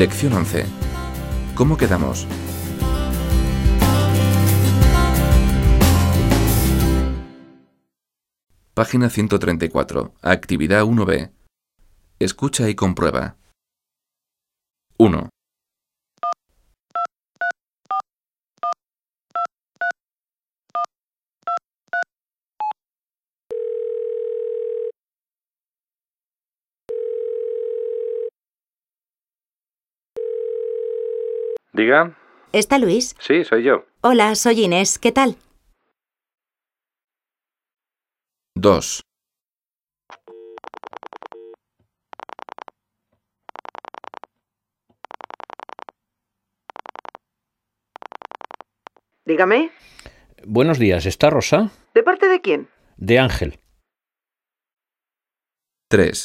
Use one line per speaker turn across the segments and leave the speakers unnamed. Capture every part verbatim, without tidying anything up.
Lección once. ¿Cómo quedamos? Página ciento treinta y cuatro. Actividad uno B. Escucha y comprueba. uno.
Diga.
¿Está Luis?
Sí, soy yo.
Hola, soy Inés. ¿Qué tal?
dos.
Dígame.
Buenos días, ¿está Rosa?
¿De parte de quién?
De Ángel.
tres.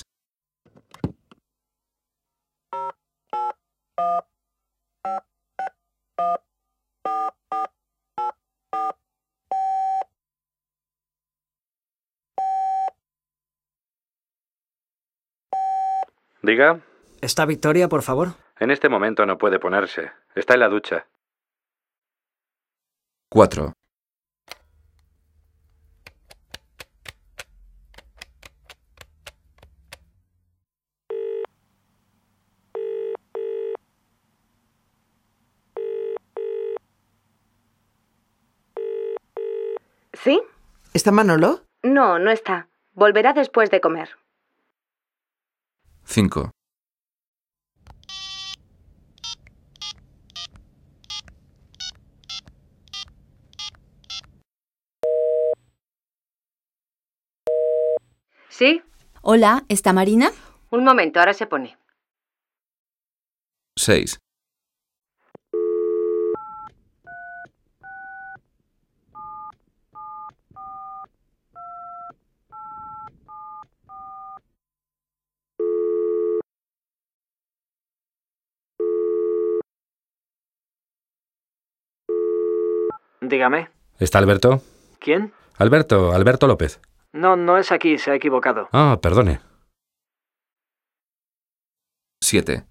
Diga.
¿Está Victoria, por favor?
En este momento no puede ponerse. Está en la ducha.
cuatro.
¿Sí? ¿Está Manolo?
No, no está. Volverá después de comer.
cinco.
¿Sí?
Hola, ¿está Marina?
Un momento, ahora se pone.
seis.
Dígame.
¿Está Alberto?
¿Quién?
Alberto, Alberto López.
No, no es aquí, se ha equivocado.
Ah, perdone.
siete.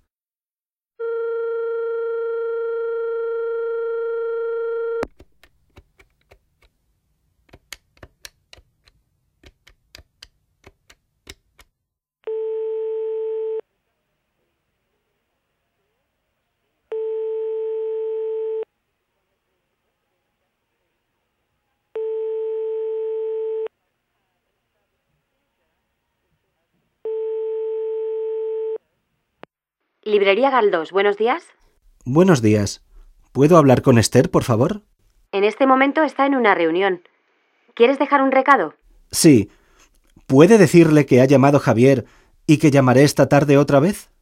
Librería Galdós, buenos días.
Buenos días. ¿Puedo hablar con Esther, por favor?
En este momento está en una reunión. ¿Quieres dejar un recado?
Sí. ¿Puede decirle que ha llamado Javier y que llamaré esta tarde otra vez?